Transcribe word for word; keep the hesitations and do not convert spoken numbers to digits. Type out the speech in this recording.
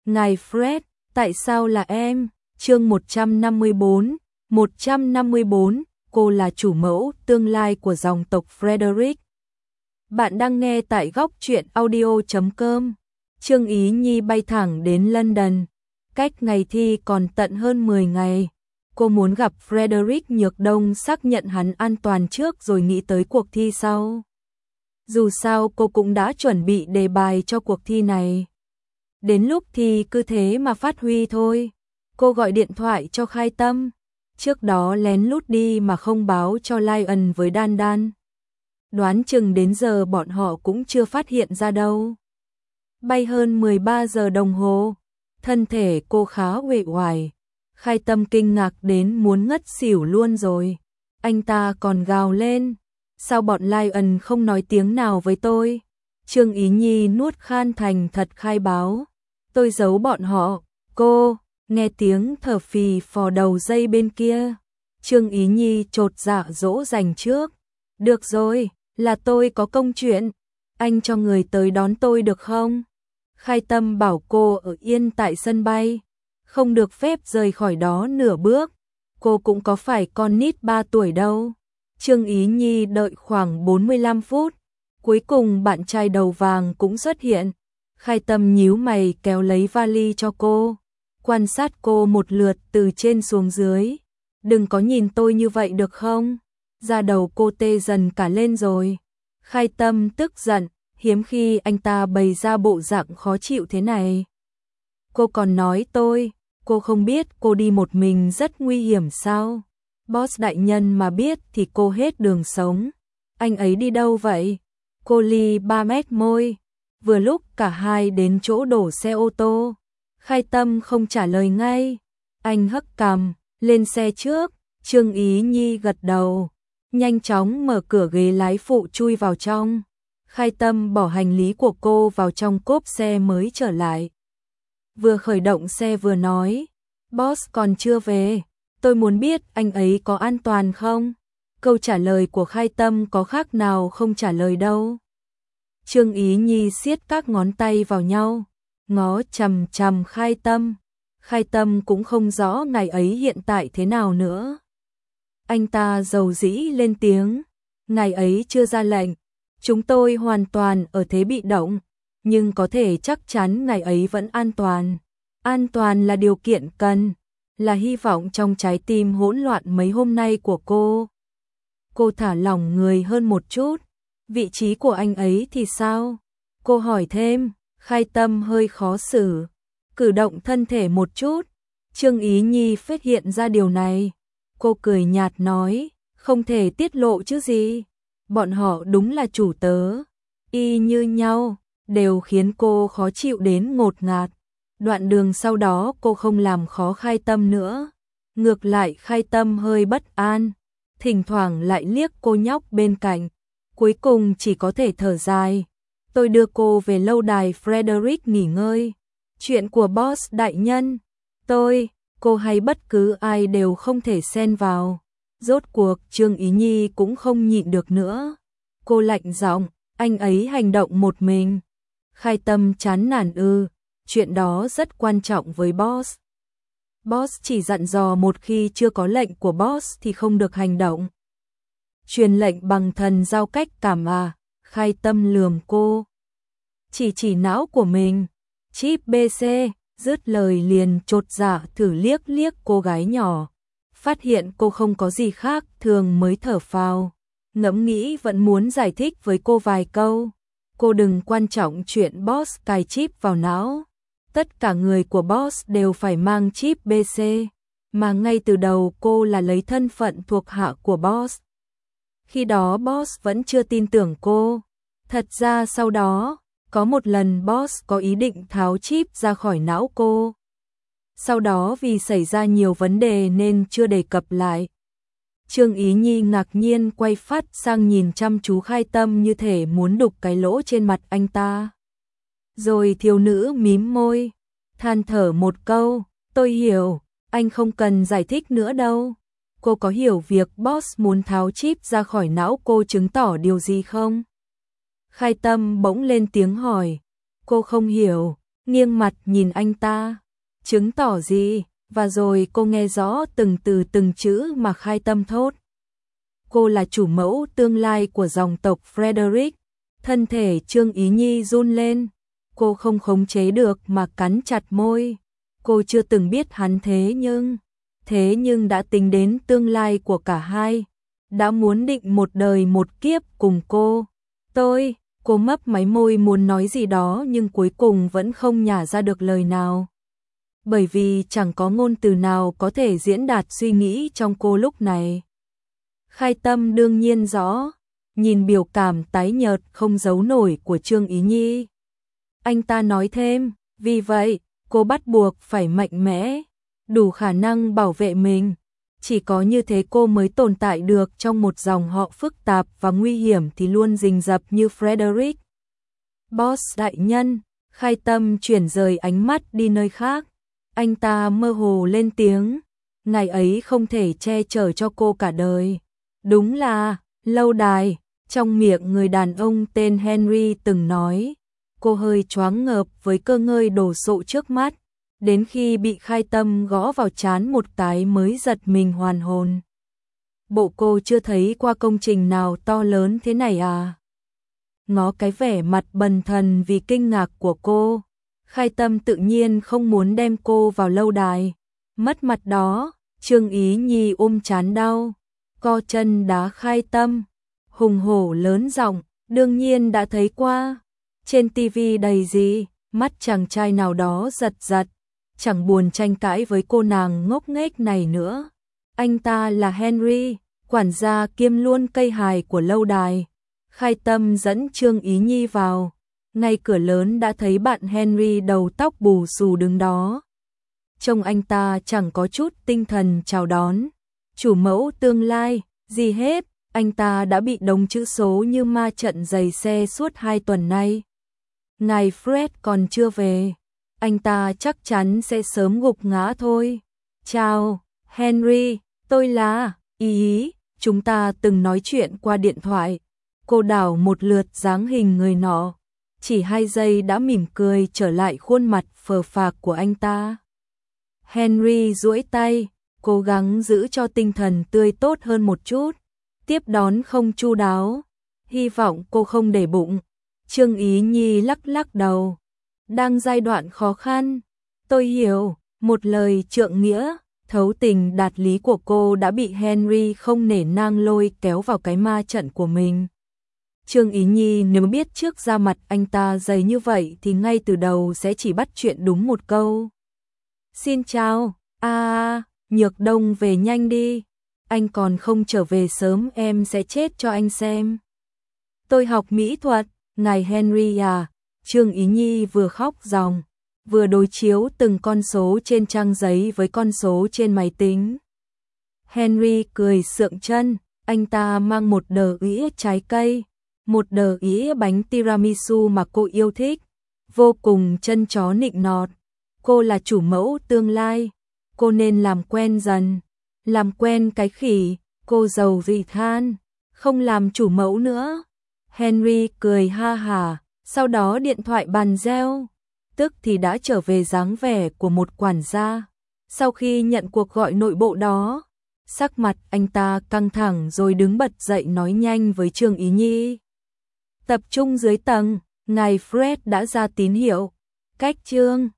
Ngài Fred, tại sao là em? Chương một trăm năm mươi bốn, một trăm năm mươi bốn, cô là chủ mẫu tương lai của dòng tộc Frederick. Bạn đang nghe tại góc truyện audio chấm com. Trương Ý Nhi bay thẳng đến London. Cách ngày thi còn tận hơn mười ngày. Cô muốn gặp Frederick Nhược Đông, xác nhận hắn an toàn trước rồi nghĩ tới cuộc thi sau. Dù sao cô cũng đã chuẩn bị đề bài cho cuộc thi này. Đến lúc thì cứ thế mà phát huy thôi. Cô gọi điện thoại cho Khai Tâm. Trước đó lén lút đi mà không báo cho Lion với Đan Đan. Đoán chừng đến giờ bọn họ cũng chưa phát hiện ra đâu. Bay hơn mười ba giờ đồng hồ. Thân thể cô khá uể oải. Khai Tâm kinh ngạc đến muốn ngất xỉu luôn rồi. Anh ta còn gào lên. Sao bọn Lion không nói tiếng nào với tôi? Trương Ý Nhi nuốt khan thành thật khai báo. Tôi giấu bọn họ. Cô, nghe tiếng thở phì phò đầu dây bên kia. Trương Ý Nhi chột dạ dỗ dành trước. Được rồi, là tôi có công chuyện. Anh cho người tới đón tôi được không? Khai Tâm bảo cô ở yên tại sân bay. Không được phép rời khỏi đó nửa bước. Cô cũng có phải con nít ba tuổi đâu. Trương Ý Nhi đợi khoảng bốn mươi lăm phút. Cuối cùng bạn trai đầu vàng cũng xuất hiện. Khai Tâm nhíu mày kéo lấy vali cho cô. Quan sát cô một lượt từ trên xuống dưới. Đừng có nhìn tôi như vậy được không? Da đầu cô tê dần cả lên rồi. Khai Tâm tức giận, hiếm khi anh ta bày ra bộ dạng khó chịu thế này. Cô còn nói tôi, cô không biết cô đi một mình rất nguy hiểm sao? Boss đại nhân mà biết thì cô hết đường sống. Anh ấy đi đâu vậy? Cô ly ba mét môi. Vừa lúc cả hai đến chỗ đổ xe ô tô. Khai Tâm không trả lời ngay. Anh hất cằm, lên xe trước. Trương Ý Nhi gật đầu. Nhanh chóng mở cửa ghế lái phụ chui vào trong. Khai Tâm bỏ hành lý của cô vào trong cốp xe mới trở lại. Vừa khởi động xe vừa nói. Boss còn chưa về. Tôi muốn biết anh ấy có an toàn không? Câu trả lời của Khai Tâm có khác nào không trả lời đâu. Trương Ý Nhi siết các ngón tay vào nhau, ngó chằm chằm Khai Tâm. Khai Tâm cũng không rõ ngày ấy hiện tại thế nào nữa. Anh ta dầu dĩ lên tiếng, ngày ấy chưa ra lệnh, chúng tôi hoàn toàn ở thế bị động, nhưng có thể chắc chắn ngày ấy vẫn an toàn. An toàn là điều kiện cần, là hy vọng trong trái tim hỗn loạn mấy hôm nay của cô. Cô thả lỏng người hơn một chút. Vị trí của anh ấy thì sao? Cô hỏi thêm. Khai Tâm hơi khó xử, cử động thân thể một chút. Trương Ý Nhi phát hiện ra điều này. Cô cười nhạt nói, không thể tiết lộ chứ gì. Bọn họ đúng là chủ tớ, y như nhau, đều khiến cô khó chịu đến ngột ngạt. Đoạn đường sau đó cô không làm khó Khai Tâm nữa. Ngược lại Khai Tâm hơi bất an, thỉnh thoảng lại liếc cô nhóc bên cạnh. Cuối cùng chỉ có thể thở dài. Tôi đưa cô về lâu đài Frederick nghỉ ngơi. Chuyện của boss đại nhân. Tôi, cô hay bất cứ ai đều không thể xen vào. Rốt cuộc Trương Ý Nhi cũng không nhịn được nữa. Cô lạnh giọng, anh ấy hành động một mình. Khai Tâm chán nản ư, chuyện đó rất quan trọng với boss. Boss chỉ dặn dò một khi chưa có lệnh của boss thì không được hành động. Truyền lệnh bằng thần giao cách cảm à? Khai Tâm lườm cô. Chỉ chỉ não của mình. Chip bê xê, dứt lời liền chột dạ thử liếc liếc cô gái nhỏ. Phát hiện cô không có gì khác thường mới thở phào. Ngẫm nghĩ vẫn muốn giải thích với cô vài câu. Cô đừng quan trọng chuyện boss cài chip vào não. Tất cả người của boss đều phải mang chip bê xê. Mà ngay từ đầu cô là lấy thân phận thuộc hạ của boss. Khi đó boss vẫn chưa tin tưởng cô. Thật ra sau đó, có một lần boss có ý định tháo chip ra khỏi não cô. Sau đó vì xảy ra nhiều vấn đề nên chưa đề cập lại. Trương Ý Nhi ngạc nhiên quay phát sang nhìn chăm chú Khai Tâm như thể muốn đục cái lỗ trên mặt anh ta. Rồi thiếu nữ mím môi, than thở một câu, tôi hiểu, anh không cần giải thích nữa đâu. Cô có hiểu việc boss muốn tháo chip ra khỏi não cô chứng tỏ điều gì không? Khai Tâm bỗng lên tiếng hỏi. Cô không hiểu, nghiêng mặt nhìn anh ta. Chứng tỏ gì? Và rồi cô nghe rõ từng từ từng chữ mà Khai Tâm thốt. Cô là chủ mẫu tương lai của dòng tộc Frederick. Thân thể Trương Ý Nhi run lên. Cô không khống chế được mà cắn chặt môi. Cô chưa từng biết hắn thế nhưng, thế nhưng đã tính đến tương lai của cả hai. Đã muốn định một đời một kiếp cùng cô. Tôi, cô mấp máy môi muốn nói gì đó nhưng cuối cùng vẫn không nhả ra được lời nào. Bởi vì chẳng có ngôn từ nào có thể diễn đạt suy nghĩ trong cô lúc này. Khai Tâm đương nhiên rõ, nhìn biểu cảm tái nhợt không giấu nổi của Trương Ý Nhi. Anh ta nói thêm, vì vậy, cô bắt buộc phải mạnh mẽ, đủ khả năng bảo vệ mình. Chỉ có như thế cô mới tồn tại được trong một dòng họ phức tạp và nguy hiểm thì luôn rình rập như Frederick. Boss đại nhân, Khai Tâm chuyển rời ánh mắt đi nơi khác. Anh ta mơ hồ lên tiếng, ngày ấy không thể che chở cho cô cả đời. Đúng là, lâu đài, trong miệng người đàn ông tên Henry từng nói. Cô hơi choáng ngợp với cơ ngơi đồ sộ trước mắt, đến khi bị Khai Tâm gõ vào trán một cái mới giật mình hoàn hồn. Bộ cô chưa thấy qua công trình nào to lớn thế này à? Ngó cái vẻ mặt bần thần vì kinh ngạc của cô, Khai Tâm tự nhiên không muốn đem cô vào lâu đài. Mất mặt đó, Trương Ý Nhi ôm trán đau, co chân đá Khai Tâm, hùng hổ lớn giọng, đương nhiên đã thấy qua. Trên tivi đầy gì, mắt chàng trai nào đó giật giật, chẳng buồn tranh cãi với cô nàng ngốc nghếch này nữa. Anh ta là Henry, quản gia kiêm luôn cây hài của lâu đài. Khai Tâm dẫn Trương Ý Nhi vào, ngay cửa lớn đã thấy bạn Henry đầu tóc bù xù đứng đó. Trông anh ta chẳng có chút tinh thần chào đón. Chủ mẫu tương lai, gì hết, anh ta đã bị đống chữ số như ma trận giày xe suốt hai tuần nay. Ngài Fred còn chưa về, anh ta chắc chắn sẽ sớm gục ngã thôi. Chào, Henry, tôi là, ý, chúng ta từng nói chuyện qua điện thoại. Cô đảo một lượt dáng hình người nọ, chỉ hai giây đã mỉm cười trở lại khuôn mặt phờ phạc của anh ta. Henry duỗi tay, cố gắng giữ cho tinh thần tươi tốt hơn một chút, tiếp đón không chu đáo, hy vọng cô không để bụng. Trương Ý Nhi lắc lắc đầu, đang giai đoạn khó khăn, tôi hiểu, một lời trượng nghĩa, thấu tình đạt lý của cô đã bị Henry không nể nang lôi kéo vào cái ma trận của mình. Trương Ý Nhi nếu biết trước ra mặt anh ta dày như vậy thì ngay từ đầu sẽ chỉ bắt chuyện đúng một câu. Xin chào, a à, Nhược Đông về nhanh đi, anh còn không trở về sớm em sẽ chết cho anh xem. Tôi học mỹ thuật, ngài Henry à, Trương Ý Nhi vừa khóc ròng, vừa đối chiếu từng con số trên trang giấy với con số trên máy tính. Henry cười sượng chân, anh ta mang một đờ ĩa trái cây, một đờ ĩa bánh tiramisu mà cô yêu thích, vô cùng chân chó nịnh nọt. Cô là chủ mẫu tương lai, cô nên làm quen dần, làm quen cái khỉ, cô giàu dị than, không làm chủ mẫu nữa. Henry cười ha hả, sau đó điện thoại bàn reo, tức thì đã trở về dáng vẻ của một quản gia. Sau khi nhận cuộc gọi nội bộ đó, sắc mặt anh ta căng thẳng rồi đứng bật dậy nói nhanh với Trương Ý Nhi. Tập trung dưới tầng, ngài Fred đã ra tín hiệu. Cách Trương